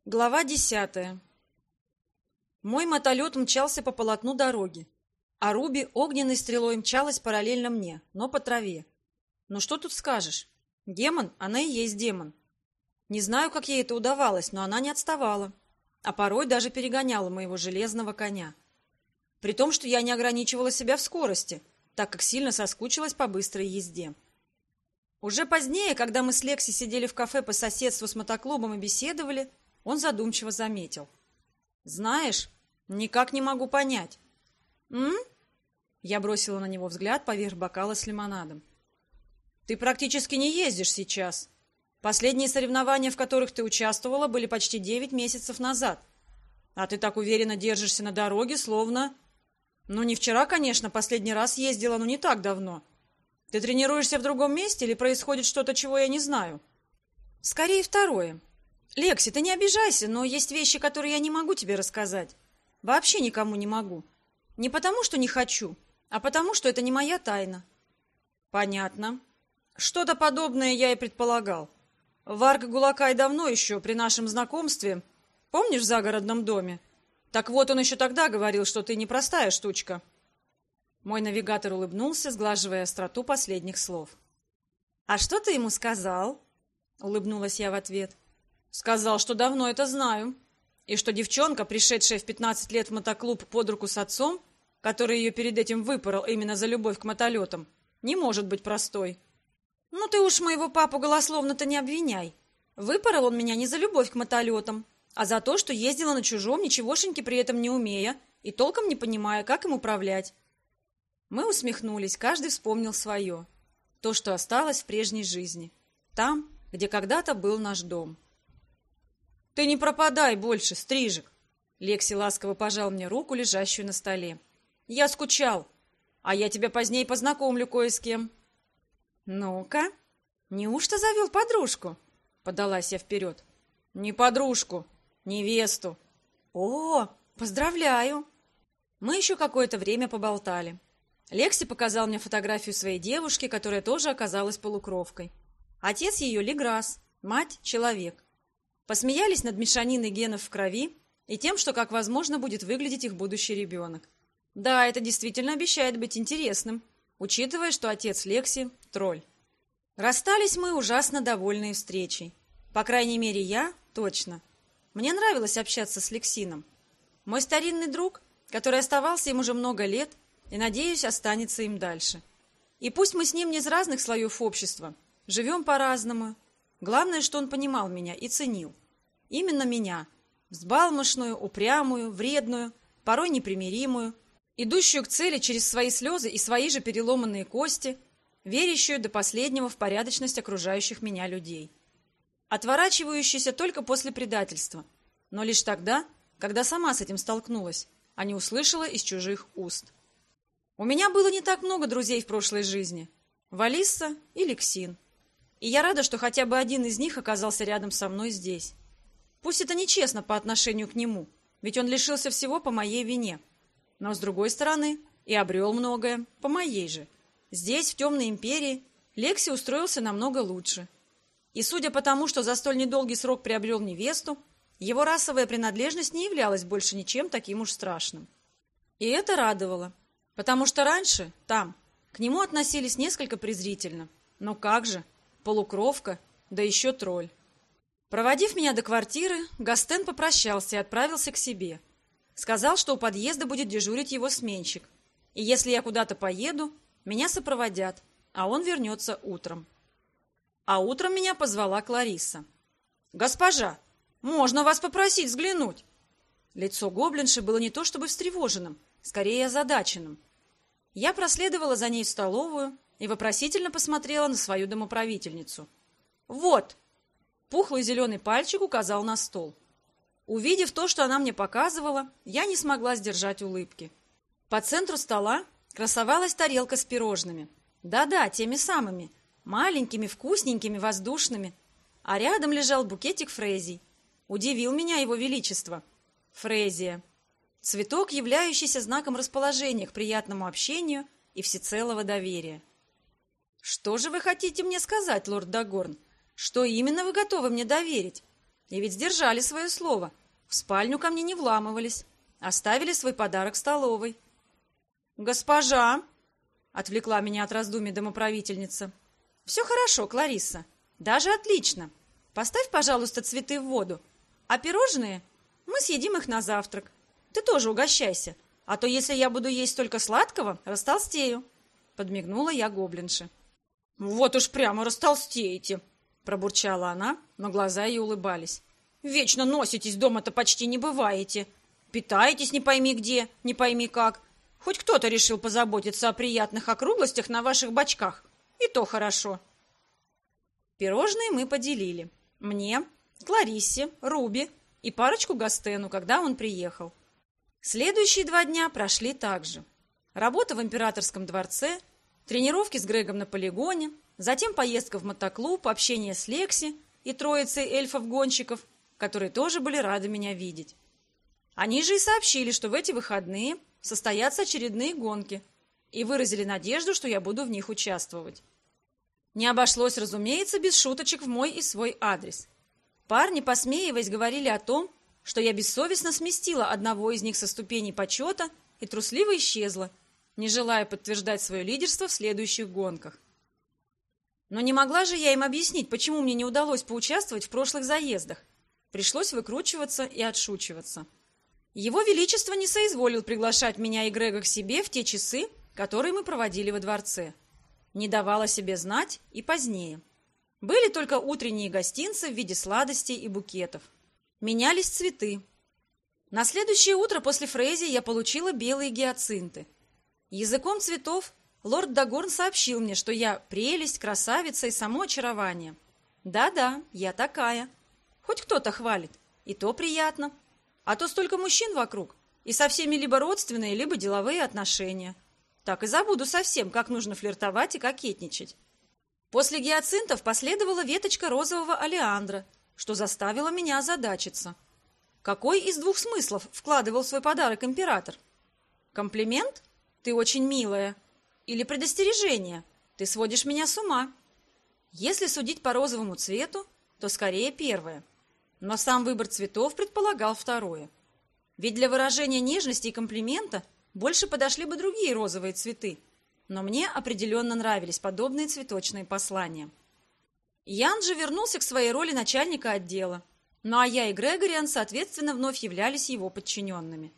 Глава 10. Мой мотолет мчался по полотну дороги, а Руби огненной стрелой мчалась параллельно мне, но по траве. Ну что тут скажешь? Демон, она и есть демон. Не знаю, как ей это удавалось, но она не отставала, а порой даже перегоняла моего железного коня. При том, что я не ограничивала себя в скорости, так как сильно соскучилась по быстрой езде. Уже позднее, когда мы с Лекси сидели в кафе по соседству с мотоклубом и беседовали, он задумчиво заметил. «Знаешь, никак не могу понять». «М?» Я бросила на него взгляд поверх бокала с лимонадом. «Ты практически не ездишь сейчас. Последние соревнования, в которых ты участвовала, были почти 9 месяцев назад. А ты так уверенно держишься на дороге, словно... Ну, не вчера, конечно, последний раз ездила, но не так давно. Ты тренируешься в другом месте или происходит что-то, чего я не знаю?» «Скорее второе. Лекси, ты не обижайся, но есть вещи, которые я не могу тебе рассказать. Вообще никому не могу. Не потому, что не хочу, а потому, что это не моя тайна». «Понятно. Что-то подобное я и предполагал. Варг Гулакай давно еще, при нашем знакомстве, помнишь, в загородном доме? Так вот, он еще тогда говорил, что ты непростая штучка». Мой навигатор улыбнулся, сглаживая остроту последних слов. «А что ты ему сказал?» — улыбнулась я в ответ. «Сказал, что давно это знаю, и что девчонка, пришедшая в 15 лет в мотоклуб под руку с отцом, который ее перед этим выпорол именно за любовь к мотолетам, не может быть простой». «Ну ты уж моего папу голословно-то не обвиняй. Выпорол он меня не за любовь к мотолетам, а за то, что ездила на чужом, ничегошеньки при этом не умея и толком не понимая, как им управлять». Мы усмехнулись, каждый вспомнил свое. То, что осталось в прежней жизни. Там, где когда-то был наш дом. «Ты не пропадай больше, Стрижик!» Лекси ласково пожал мне руку, лежащую на столе. «Я скучал, а я тебя позднее познакомлю кое с кем». «Ну-ка, неужто завел подружку?» Подалась я вперед. «Не подружку, невесту». «О, поздравляю!» Мы еще какое-то время поболтали. Лекси показал мне фотографию своей девушки, которая тоже оказалась полукровкой. Отец ее Леграс, мать — человек. Посмеялись над мешаниной генов в крови и тем, что как возможно будет выглядеть их будущий ребенок. Да, это действительно обещает быть интересным, учитывая, что отец Лекси — тролль. Расстались мы ужасно довольные встречей. По крайней мере, я точно. Мне нравилось общаться с Лексином. Мой старинный друг, который оставался им уже много лет, и, надеюсь, останется им дальше. И пусть мы с ним не из разных слоев общества, живем по-разному, главное, что он понимал меня и ценил. Именно меня, взбалмошную, упрямую, вредную, порой непримиримую, идущую к цели через свои слезы и свои же переломанные кости, верящую до последнего в порядочность окружающих меня людей. Отворачивающуюся только после предательства, но лишь тогда, когда сама с этим столкнулась, а не услышала из чужих уст. У меня было не так много друзей в прошлой жизни. Валисса и Лексин. И я рада, что хотя бы один из них оказался рядом со мной здесь. Пусть это нечестно по отношению к нему, ведь он лишился всего по моей вине. Но, с другой стороны, и обрел многое по моей же. Здесь, в Темной Империи, Лекси устроился намного лучше. И судя по тому, что за столь недолгий срок приобрел невесту, его расовая принадлежность не являлась больше ничем таким уж страшным. И это радовало. Потому что раньше, там, к нему относились несколько презрительно. Но как же, полукровка, да еще тролль. Проводив меня до квартиры, Гастен попрощался и отправился к себе. Сказал, что у подъезда будет дежурить его сменщик. И если я куда-то поеду, меня сопроводят, а он вернется утром. А утром меня позвала Кларисса. «Госпожа, можно вас попросить взглянуть?» Лицо гоблинши было не то чтобы встревоженным, скорее озадаченным. Я проследовала за ней в столовую и вопросительно посмотрела на свою домоправительницу. «Вот!» Пухлый зеленый пальчик указал на стол. Увидев то, что она мне показывала, я не смогла сдержать улыбки. По центру стола красовалась тарелка с пирожными. Да-да, теми самыми, маленькими, вкусненькими, воздушными. А рядом лежал букетик фрезий. Удивил меня его величество. Фрезия. Цветок, являющийся знаком расположения к приятному общению и всецелого доверия. «Что же вы хотите мне сказать, лорд Дагорн? Что именно вы готовы мне доверить? И ведь сдержали свое слово. В спальню ко мне не вламывались. Оставили свой подарок в столовой. «Госпожа!» — отвлекла меня от раздумий домоправительница. «Все хорошо, Кларисса. Даже отлично. Поставь, пожалуйста, цветы в воду. А пирожные? Мы съедим их на завтрак. Ты тоже угощайся. А то, если я буду есть только сладкого, растолстею». Подмигнула я гоблинше. «Вот уж прямо растолстеете!» Пробурчала она, но глаза ее улыбались. «Вечно носитесь, дома-то почти не бываете. Питаетесь не пойми где, не пойми как. Хоть кто-то решил позаботиться о приятных округлостях на ваших бочках. И то хорошо». Пирожные мы поделили. Мне, Клариссе, Руби и парочку Гастену, когда он приехал. Следующие 2 дня прошли так же. Работа в императорском дворце, тренировки с Грегом на полигоне, затем поездка в мотоклуб, общение с Лекси и троицей эльфов-гонщиков, которые тоже были рады меня видеть. Они же и сообщили, что в эти выходные состоятся очередные гонки, и выразили надежду, что я буду в них участвовать. Не обошлось, разумеется, без шуточек в мой и свой адрес. Парни, посмеиваясь, говорили о том, что я бессовестно сместила одного из них со ступеней почета и трусливо исчезла, не желая подтверждать свое лидерство в следующих гонках. Но не могла же я им объяснить, почему мне не удалось поучаствовать в прошлых заездах. Пришлось выкручиваться и отшучиваться. Его Величество не соизволил приглашать меня и Грега к себе в те часы, которые мы проводили во дворце. Не давал о себе знать и позднее. Были только утренние гостинцы в виде сладостей и букетов. Менялись цветы. На следующее утро после Фрейзи я получила белые гиацинты. Языком цветов лорд Дагорн сообщил мне, что я прелесть, красавица и само очарование. Да-да, я такая. Хоть кто-то хвалит, и то приятно. А то столько мужчин вокруг, и со всеми либо родственные, либо деловые отношения. Так и забуду совсем, как нужно флиртовать и кокетничать. После гиацинтов последовала веточка розового олеандра, что заставило меня озадачиться. Какой из 2 смыслов вкладывал в свой подарок император? Комплимент? Ты очень милая. Или предостережение? Ты сводишь меня с ума. Если судить по розовому цвету, то скорее первое. Но сам выбор цветов предполагал второе. Ведь для выражения нежности и комплимента больше подошли бы другие розовые цветы. Но мне определенно нравились подобные цветочные послания. Ян же вернулся к своей роли начальника отдела. Ну а я и Грегориан, соответственно, вновь являлись его подчиненными.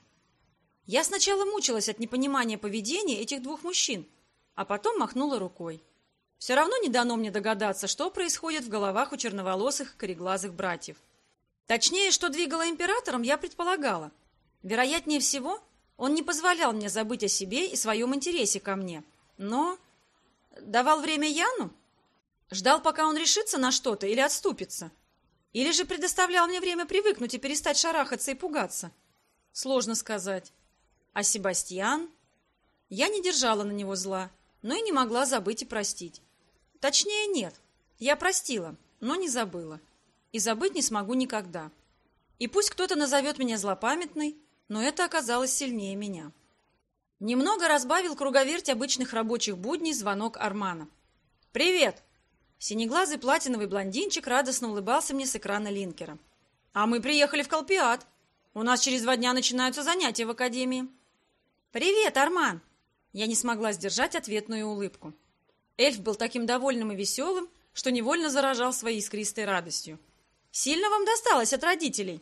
Я сначала мучилась от непонимания поведения этих 2 мужчин, а потом махнула рукой. Все равно не дано мне догадаться, что происходит в головах у черноволосых кореглазых братьев. Точнее, что двигало императором, я предполагала. Вероятнее всего, он не позволял мне забыть о себе и своем интересе ко мне, но давал время Яну? Ждал, пока он решится на что-то или отступится? Или же предоставлял мне время привыкнуть и перестать шарахаться и пугаться? Сложно сказать. А Себастьян? Я не держала на него зла, но и не могла забыть и простить. Точнее, нет. Я простила, но не забыла. И забыть не смогу никогда. И пусть кто-то назовет меня злопамятной, но это оказалось сильнее меня. Немного разбавил круговерть обычных рабочих будней звонок Армана. «Привет!» Синеглазый платиновый блондинчик радостно улыбался мне с экрана линкера. «А мы приехали в Колпиад. У нас через 2 дня начинаются занятия в академии». «Привет, Арман!» Я не смогла сдержать ответную улыбку. Эльф был таким довольным и веселым, что невольно заражал своей искристой радостью. «Сильно вам досталось от родителей?»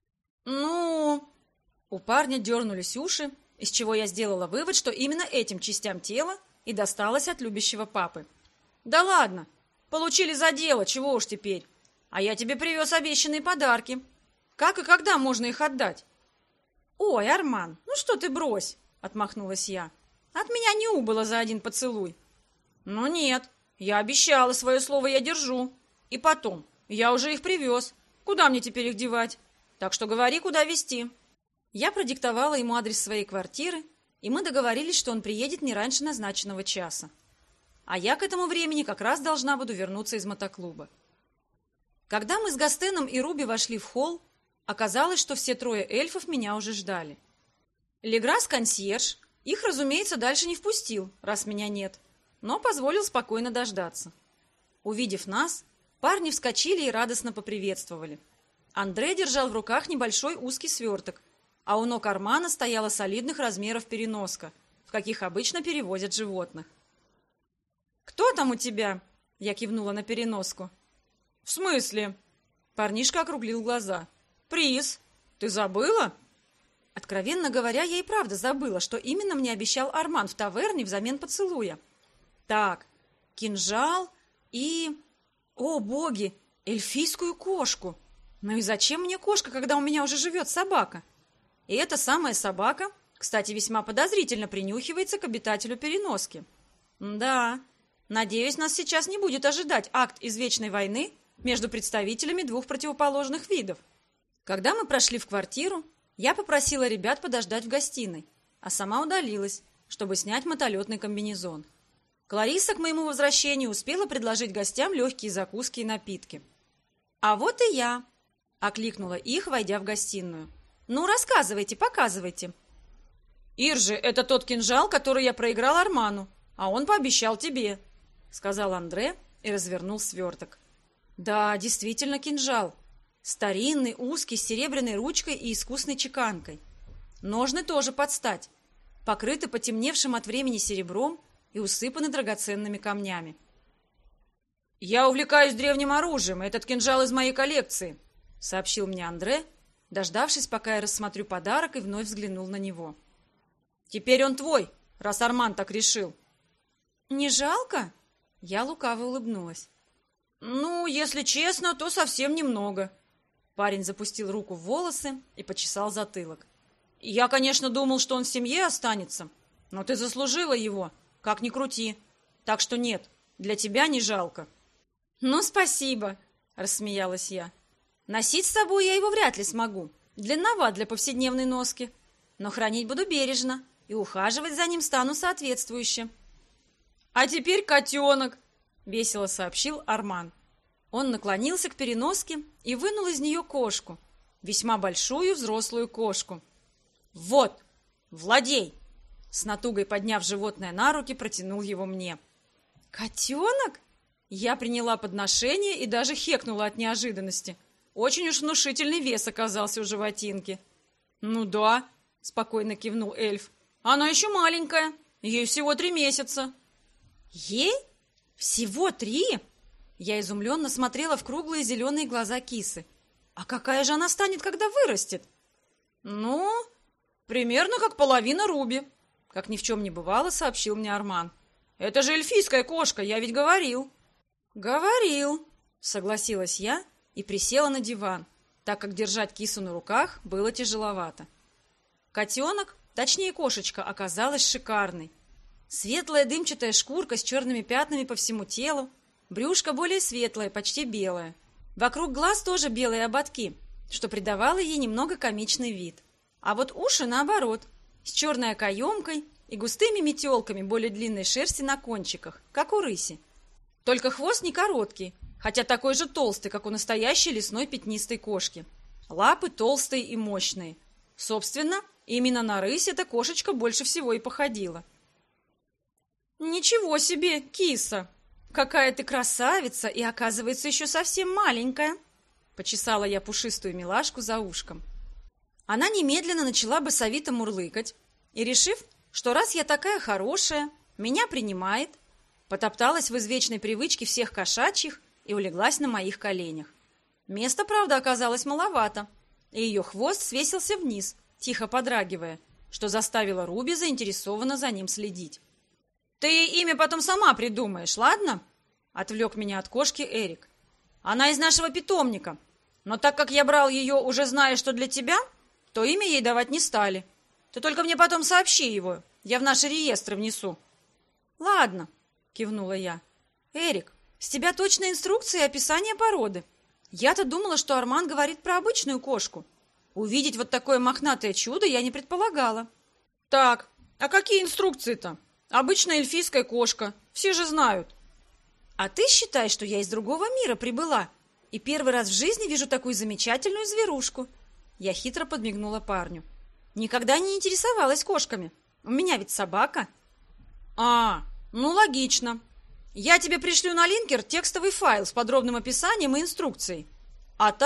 «Ну...» У парня дернулись уши, из чего я сделала вывод, что именно этим частям тела и досталось от любящего папы. «Да ладно! Получили за дело, чего уж теперь. А я тебе привез обещанные подарки. Как и когда можно их отдать?» «Ой, Арман, ну что ты брось!» — отмахнулась я. «От меня не убыло за 1 поцелуй». «Ну нет, я обещала, свое слово я держу. И потом, я уже их привез. Куда мне теперь их девать? Так что говори, куда везти». Я продиктовала ему адрес своей квартиры, и мы договорились, что он приедет не раньше назначенного часа. А я к этому времени как раз должна буду вернуться из мотоклуба. Когда мы с Гастеном и Руби вошли в холл, оказалось, что все 3 эльфов меня уже ждали. Леграс, консьерж, их, разумеется, дальше не впустил, раз меня нет, но позволил спокойно дождаться. Увидев нас, парни вскочили и радостно поприветствовали. Андре держал в руках небольшой узкий сверток, а у ног Армана стояла солидных размеров переноска, в каких обычно перевозят животных. «Кто там у тебя?» — я кивнула на переноску. «В смысле?» — парнишка округлил глаза. «Приз. Ты забыла?» Откровенно говоря, я и правда забыла, что именно мне обещал Арман в таверне взамен поцелуя. Так, кинжал и... О, боги! Эльфийскую кошку! Ну и зачем мне кошка, когда у меня уже живет собака? И эта самая собака, кстати, весьма подозрительно принюхивается к обитателю переноски. Да, надеюсь, нас сейчас не будет ожидать акт извечной войны между представителями двух противоположных видов. Когда мы прошли в квартиру, я попросила ребят подождать в гостиной, а сама удалилась, чтобы снять мотолетный комбинезон. Клариса к моему возвращению успела предложить гостям легкие закуски и напитки. «А вот и я!» — окликнула их, войдя в гостиную. «Ну, рассказывайте, показывайте!» «Иржи, это тот кинжал, который я проиграл Арману, а он пообещал тебе», — сказал Андре и развернул сверток. «Да, действительно кинжал. Старинный, узкий, с серебряной ручкой и искусной чеканкой. Ножны тоже под стать, покрыты потемневшим от времени серебром и усыпаны драгоценными камнями. «Я увлекаюсь древним оружием, и этот кинжал из моей коллекции», — сообщил мне Андре, дождавшись, пока я рассмотрю подарок, и вновь взглянул на него. «Теперь он твой, раз Арман так решил». «Не жалко?» — я лукаво улыбнулась. «Ну, если честно, то совсем немного». Парень запустил руку в волосы и почесал затылок. «Я, конечно, думал, что он в семье останется, но ты заслужила его, как ни крути. Так что нет, для тебя не жалко». «Ну, спасибо», — рассмеялась я. «Носить с собой я его вряд ли смогу. Длинноват для повседневной носки. Но хранить буду бережно и ухаживать за ним стану соответствующе». «А теперь котенок», — весело сообщил Арман. Он наклонился к переноске и вынул из нее кошку, весьма большую взрослую кошку. «Вот, владей!» С натугой подняв животное на руки, протянул его мне. «Котенок?» Я приняла подношение и даже хекнула от неожиданности. Очень уж внушительный вес оказался у животинки. «Ну да», — спокойно кивнул эльф. «Она еще маленькая, ей всего 3 месяца». «Ей? Всего 3?» Я изумленно смотрела в круглые зеленые глаза кисы. «А какая же она станет, когда вырастет?» «Ну, примерно как половина Руби», — как ни в чем не бывало, сообщил мне Арман. «Это же эльфийская кошка, я ведь говорил». «Говорил», — согласилась я и присела на диван, так как держать кису на руках было тяжеловато. Котенок, точнее кошечка, оказалась шикарной. Светлая дымчатая шкурка с черными пятнами по всему телу, брюшко более светлое, почти белое. Вокруг глаз тоже белые ободки, что придавало ей немного комичный вид. А вот уши, наоборот, с черной окоемкой и густыми метелками более длинной шерсти на кончиках, как у рыси. Только хвост не короткий, хотя такой же толстый, как у настоящей лесной пятнистой кошки. Лапы толстые и мощные. Собственно, именно на рысь эта кошечка больше всего и походила. «Ничего себе, киса! Какая ты красавица и, оказывается, еще совсем маленькая!» Почесала я пушистую милашку за ушком. Она немедленно начала басовито мурлыкать и, решив, что раз я такая хорошая, меня принимает, потопталась в извечной привычке всех кошачьих и улеглась на моих коленях. Места, правда, оказалось маловато, и ее хвост свесился вниз, тихо подрагивая, что заставило Руби заинтересованно за ним следить. «Ты ей имя потом сама придумаешь, ладно?» — отвлек меня от кошки Эрик. «Она из нашего питомника, но так как я брал ее, уже зная, что для тебя, то имя ей давать не стали. Ты только мне потом сообщи его, я в наши реестры внесу». «Ладно», — кивнула я. «Эрик, с тебя точные инструкции и описание породы. Я-то думала, что Арман говорит про обычную кошку. Увидеть вот такое мохнатое чудо я не предполагала». «Так, а какие инструкции-то? Обычная эльфийская кошка, все же знают». «А ты считай, что я из другого мира прибыла и первый раз в жизни вижу такую замечательную зверушку». Я хитро подмигнула парню. «Никогда не интересовалась кошками. У меня ведь собака». «А, ну логично. Я тебе пришлю на линкер текстовый файл с подробным описанием и инструкцией. А так,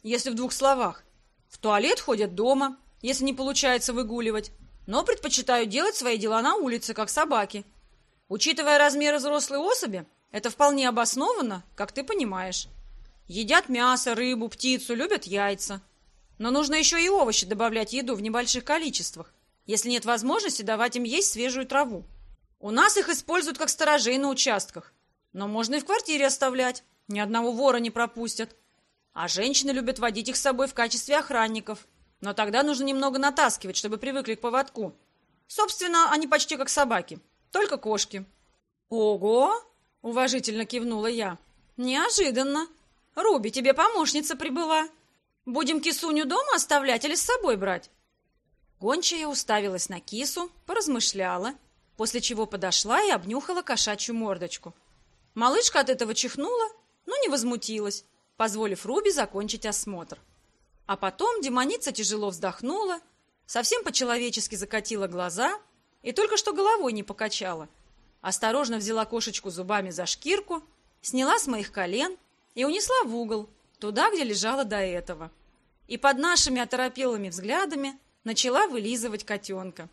если в двух словах. В туалет ходят дома, если не получается выгуливать, но предпочитают делать свои дела на улице, как собаки. Учитывая размеры взрослой особи, это вполне обоснованно, как ты понимаешь. Едят мясо, рыбу, птицу, любят яйца. Но нужно еще и овощи добавлять в еду в небольших количествах, если нет возможности давать им есть свежую траву. У нас их используют как сторожей на участках, но можно и в квартире оставлять, ни одного вора не пропустят. А женщины любят водить их с собой в качестве охранников, но тогда нужно немного натаскивать, чтобы привыкли к поводку. Собственно, они почти как собаки, только кошки. Ого! Уважительно кивнула я. Неожиданно. Руби, тебе помощница прибыла. Будем кисуню дома оставлять или с собой брать? Гончая уставилась на кису, поразмышляла, после чего подошла и обнюхала кошачью мордочку. Малышка от этого чихнула, но не возмутилась, позволив Руби закончить осмотр. А потом демоница тяжело вздохнула, совсем по-человечески закатила глаза и только что головой не покачала. Осторожно взяла кошечку зубами за шкирку, сняла с моих колен и унесла в угол, туда, где лежала до этого. И под нашими оторопелыми взглядами начала вылизывать котенка.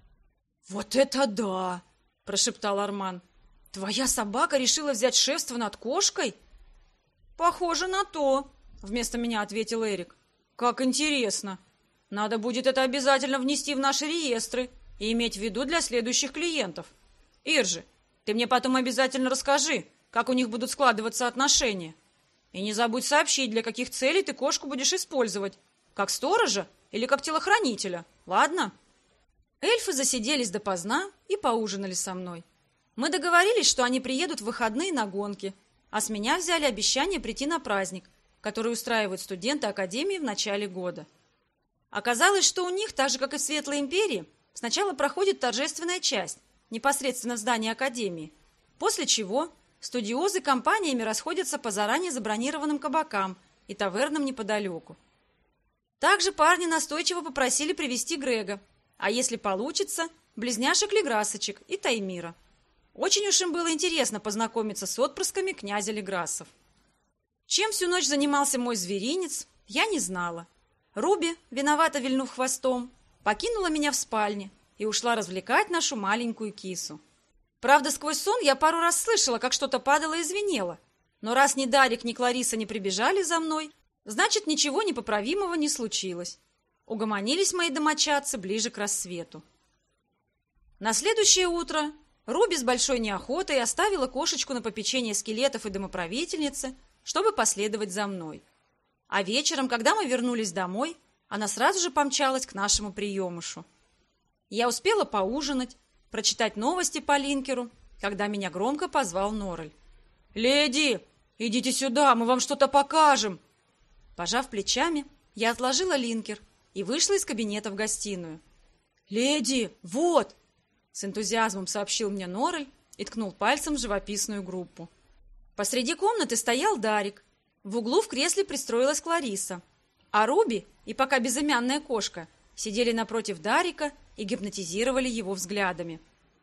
«Вот это да!» – прошептал Арман. «Твоя собака решила взять шефство над кошкой?» «Похоже на то», – вместо меня ответил Эрик. «Как интересно! Надо будет это обязательно внести в наши реестры и иметь в виду для следующих клиентов. Иржи, ты мне потом обязательно расскажи, как у них будут складываться отношения. И не забудь сообщить, для каких целей ты кошку будешь использовать, как сторожа или как телохранителя, ладно?» Эльфы засиделись допоздна и поужинали со мной. Мы договорились, что они приедут в выходные на гонки, а с меня взяли обещание прийти на праздник, который устраивают студенты Академии в начале года. Оказалось, что у них, так же как и в Светлой Империи, сначала проходит торжественная часть, непосредственно в здании Академии, после чего студиозы компаниями расходятся по заранее забронированным кабакам и тавернам неподалеку. Также парни настойчиво попросили привести Грега, а если получится, близняшек Леграсочек и Таймира. Очень уж им было интересно познакомиться с отпрысками князя Леграссов. Чем всю ночь занимался мой зверинец, я не знала. Руби, виновато вильнув хвостом, покинула меня в спальне и ушла развлекать нашу маленькую кису. Правда, сквозь сон я пару раз слышала, как что-то падало и звенело, но раз ни Дарик, ни Клариса не прибежали за мной, значит, ничего непоправимого не случилось. Угомонились мои домочадцы ближе к рассвету. На следующее утро Руби с большой неохотой оставила кошечку на попечение скелетов и домоправительницы, чтобы последовать за мной. А вечером, когда мы вернулись домой, она сразу же помчалась к нашему приемышу. Я успела поужинать, прочитать новости по линкеру, когда меня громко позвал Норрель. «Леди, идите сюда, мы вам что-то покажем!» Пожав плечами, я отложила линкер и вышла из кабинета в гостиную. «Леди, вот!» — с энтузиазмом сообщил мне Норрель и ткнул пальцем в живописную группу. Посреди комнаты стоял Дарик. В углу в кресле пристроилась Клариса, а Руби и пока безымянная кошка сидели напротив Дарика и гипнотизировали его взглядами.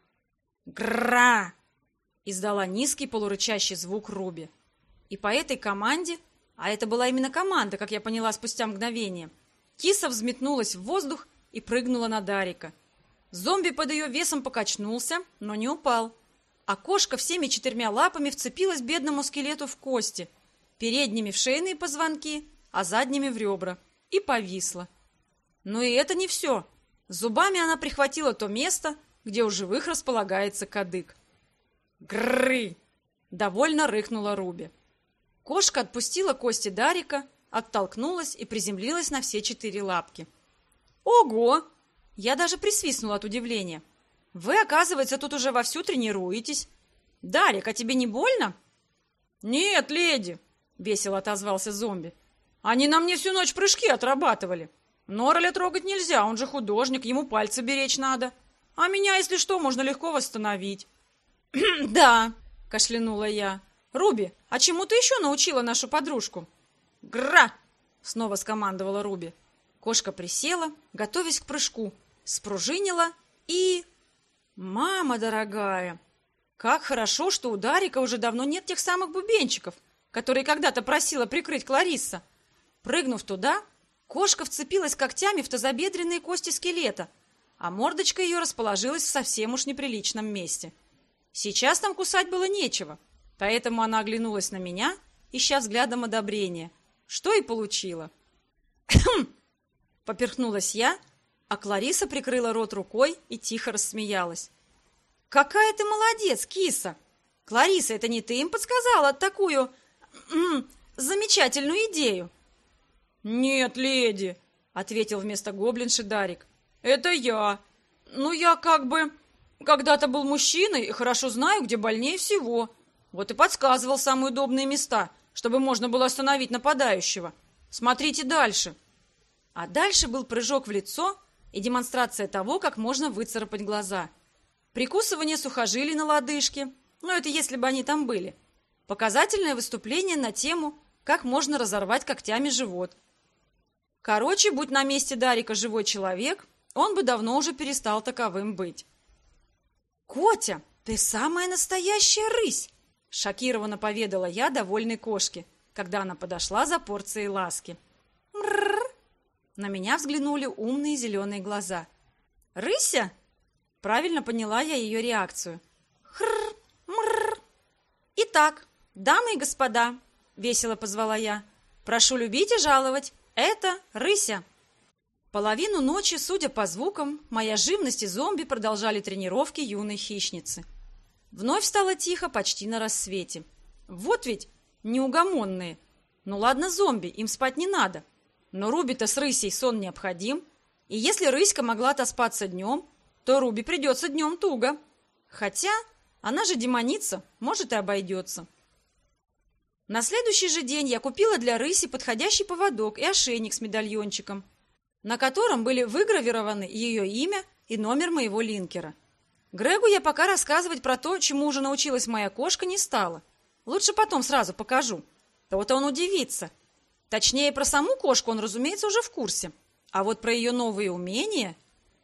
«Гра!» — издала низкий полурычащий звук Руби. И по этой команде, а это была именно команда, как я поняла спустя мгновение, киса взметнулась в воздух и прыгнула на Дарика. Зомби под ее весом покачнулся, но не упал. А кошка всеми 4 лапами вцепилась бедному скелету в кости, передними в шейные позвонки, а задними в ребра, и повисла. Но и это не все. Зубами она прихватила то место, где у живых располагается кадык. «Гррры!» — довольно рыкнула Руби. Кошка отпустила кости Дарика, оттолкнулась и приземлилась на все 4 лапки. «Ого!» Я даже присвистнула от удивления. «Вы, оказывается, тут уже вовсю тренируетесь. Дарик, а тебе не больно?» «Нет, леди!» — весело отозвался зомби. «Они на мне всю ночь прыжки отрабатывали. Норреля трогать нельзя, он же художник, ему пальцы беречь надо. А меня, если что, можно легко восстановить». «Да», — кашлянула я. «Руби, а чему ты еще научила нашу подружку?» «Гра!» — снова скомандовала Руби. Кошка присела, готовясь к прыжку, спружинила и... Мама дорогая! Как хорошо, что у Дарика уже давно нет тех самых бубенчиков, которые когда-то просила прикрыть Кларисса. Прыгнув туда, кошка вцепилась когтями в тазобедренные кости скелета, а мордочка ее расположилась в совсем уж неприличном месте. Сейчас там кусать было нечего, поэтому она оглянулась на меня, ища взглядом одобрения, что и получила. «Кхм!» — поперхнулась я, а Клариса прикрыла рот рукой и тихо рассмеялась. «Какая ты молодец, киса! Клариса, это не ты им подсказала такую замечательную идею?» «Нет, леди», — ответил вместо гоблинши Дарик. «Это я. Ну, я как бы когда-то был мужчиной и хорошо знаю, где больнее всего. Вот и подсказывал самые удобные места, чтобы можно было остановить нападающего. Смотрите дальше». А дальше был прыжок в лицо и демонстрация того, как можно выцарапать глаза. Прикусывание сухожилий на лодыжке, но это если бы они там были. Показательное выступление на тему, как можно разорвать когтями живот. Короче, будь на месте Дарика живой человек, он бы давно уже перестал таковым быть. «Котя, ты самая настоящая рысь!» — шокированно поведала я довольной кошке, когда она подошла за порцией ласки. «Мрррр!» На меня взглянули умные зеленые глаза. «Рыся?» Правильно поняла я ее реакцию. «Хрррр! Мрррр!» «Итак, дамы и господа!» — весело позвала я. «Прошу любить и жаловать! Это Рыся!» Половину ночи, судя по звукам, моя живность и зомби продолжали тренировки юной хищницы. Вновь стало тихо почти на рассвете. Вот ведь неугомонные. Ну ладно, зомби, им спать не надо. Но Руби-то с Рысей сон необходим. И если Рыська могла отоспаться днем, то Руби придется днем туго. Хотя она же демоница, может и обойдется. На следующий же день я купила для Рыси подходящий поводок и ошейник с медальончиком, на котором были выгравированы ее имя и номер моего линкера. Грегу я пока рассказывать про то, чему уже научилась моя кошка, не стала. Лучше потом сразу покажу. То-то он удивится. Точнее, про саму кошку он, разумеется, уже в курсе. А вот про ее новые умения...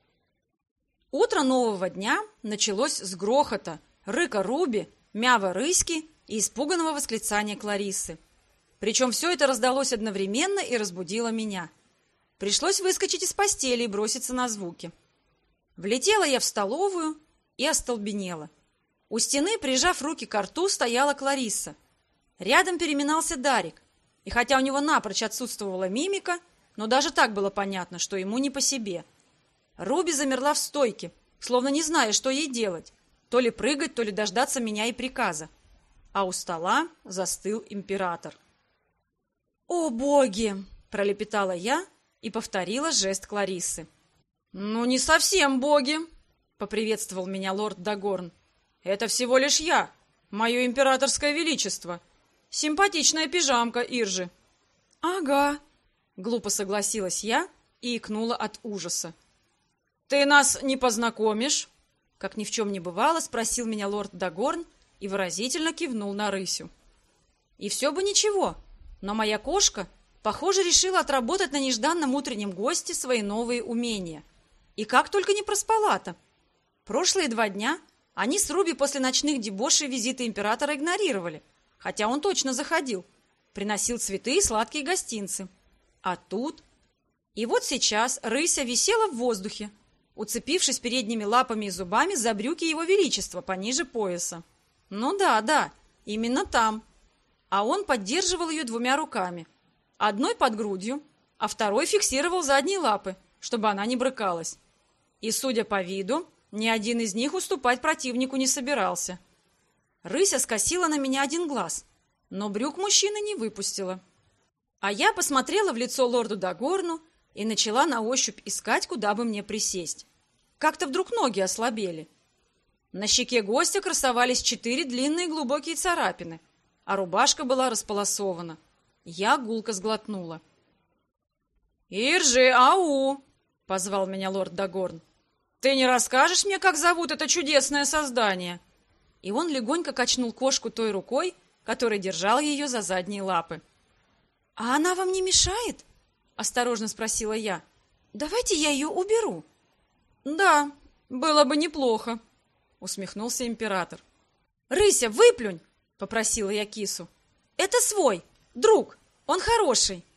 Утро нового дня началось с грохота, рыка Руби, мява Рыськи и испуганного восклицания Кларисы. Причем все это раздалось одновременно и разбудило меня. Пришлось выскочить из постели и броситься на звуки. Влетела я в столовую и остолбенела. У стены, прижав руки к рту, стояла Клариса. Рядом переминался Дарик. И хотя у него напрочь отсутствовала мимика, но даже так было понятно, что ему не по себе. Руби замерла в стойке, словно не зная, что ей делать. То ли прыгать, то ли дождаться меня и приказа. А у стола застыл император. «О, боги!» – пролепетала я и повторила жест Клариссы. «Ну, не совсем боги!» – поприветствовал меня лорд Дагорн. «Это всего лишь я, мое императорское величество. Симпатичная пижамка, Иржи». «Ага», – глупо согласилась я и икнула от ужаса. «Ты нас не познакомишь?» – как ни в чем не бывало, спросил меня лорд Дагорн и выразительно кивнул на Рысю. И все бы ничего, но моя кошка, похоже, решила отработать на нежданном утреннем госте свои новые умения. И как только не проспала-то. Прошлые 2 дня они с Руби после ночных дебошей визиты императора игнорировали, хотя он точно заходил, приносил цветы и сладкие гостинцы. А тут... И вот сейчас Рыся висела в воздухе, уцепившись передними лапами и зубами за брюки его величества пониже пояса. Ну да, именно там. А он поддерживал ее 2 руками. Одной под грудью, а второй фиксировал задние лапы, чтобы она не брыкалась. И, судя по виду, ни один из них уступать противнику не собирался. Рыся скосила на меня 1 глаз, но брюк мужчины не выпустила. А я посмотрела в лицо лорду Дагорну и начала на ощупь искать, куда бы мне присесть. Как-то вдруг ноги ослабели. На щеке гостя красовались 4 длинные глубокие царапины, а рубашка была располосована. Я гулко сглотнула. «Иржи, ау!» — позвал меня лорд Дагорн. «Ты не расскажешь мне, как зовут это чудесное создание?» И он легонько качнул кошку той рукой, которой держал ее за задние лапы. «А она вам не мешает?» — осторожно спросила я. «Давайте я ее уберу». «Да, было бы неплохо», — усмехнулся император. «Рыся, выплюнь!» — попросила я кису. «Это свой, друг, он хороший».